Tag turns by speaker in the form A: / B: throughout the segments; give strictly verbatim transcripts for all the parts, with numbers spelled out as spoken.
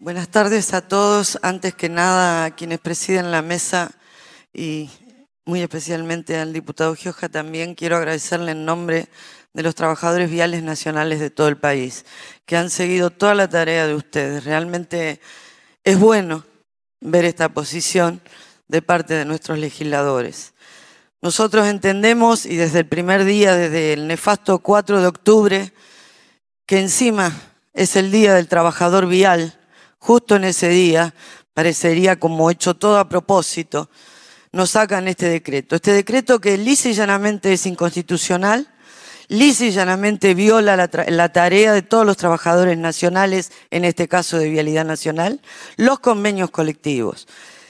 A: Buenas tardes a todos. Antes que nada, a quienes presiden la mesa y muy especialmente al diputado Gioja, también quiero agradecerle en nombre de los trabajadores viales nacionales de todo el país, que han seguido toda la tarea de ustedes. Realmente es bueno ver esta posición de parte de nuestros legisladores. Nosotros entendemos, y desde el primer día, desde el nefasto cuatro de octubre, que encima es el Día del Trabajador Vial. Justo en ese día, parecería como hecho todo a propósito, nos sacan este decreto. Este decreto que lisa y llanamente es inconstitucional, lisa y llanamente viola la, la tarea de todos los trabajadores nacionales, en este caso de Vialidad Nacional, los convenios colectivos.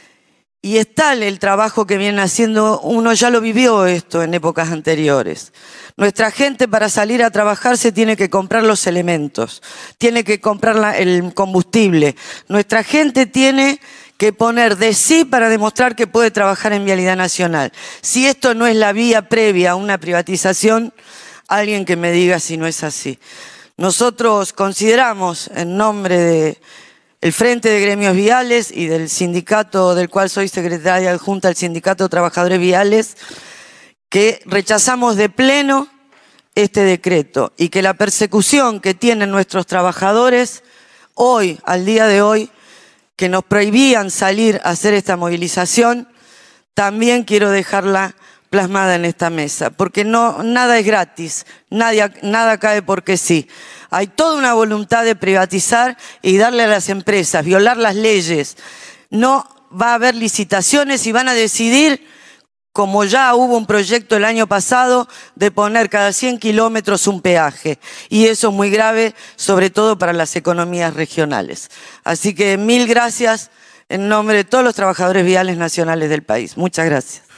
A: Y es tal el trabajo que viene haciendo, uno ya lo vivió esto en épocas anteriores. Nuestra gente para salir a trabajar se tiene que comprar los elementos, tiene que comprar la, el combustible. Nuestra gente tiene que poner de sí para demostrar que puede trabajar en Vialidad Nacional. Si esto no es la vía previa a una privatización, alguien que me diga si no es así. Nosotros consideramos, en nombre de el Frente de Gremios Viales y del sindicato del cual soy secretaria adjunta al Sindicato de Trabajadores Viales, que rechazamos de pleno este decreto y que la persecución que tienen nuestros trabajadores hoy, al día de hoy, que nos prohibían salir a hacer esta movilización, también quiero dejarla plasmada en esta mesa, porque no, nada es gratis, nada, nada cae porque sí. Hay toda una voluntad de privatizar y darle a las empresas, violar las leyes. No va a haber licitaciones y van a decidir, como ya hubo un proyecto el año pasado, de poner cada cien kilómetros un peaje. Y eso es muy grave, sobre todo para las economías regionales. Así que mil gracias en nombre de todos los trabajadores viales nacionales del país. Muchas gracias.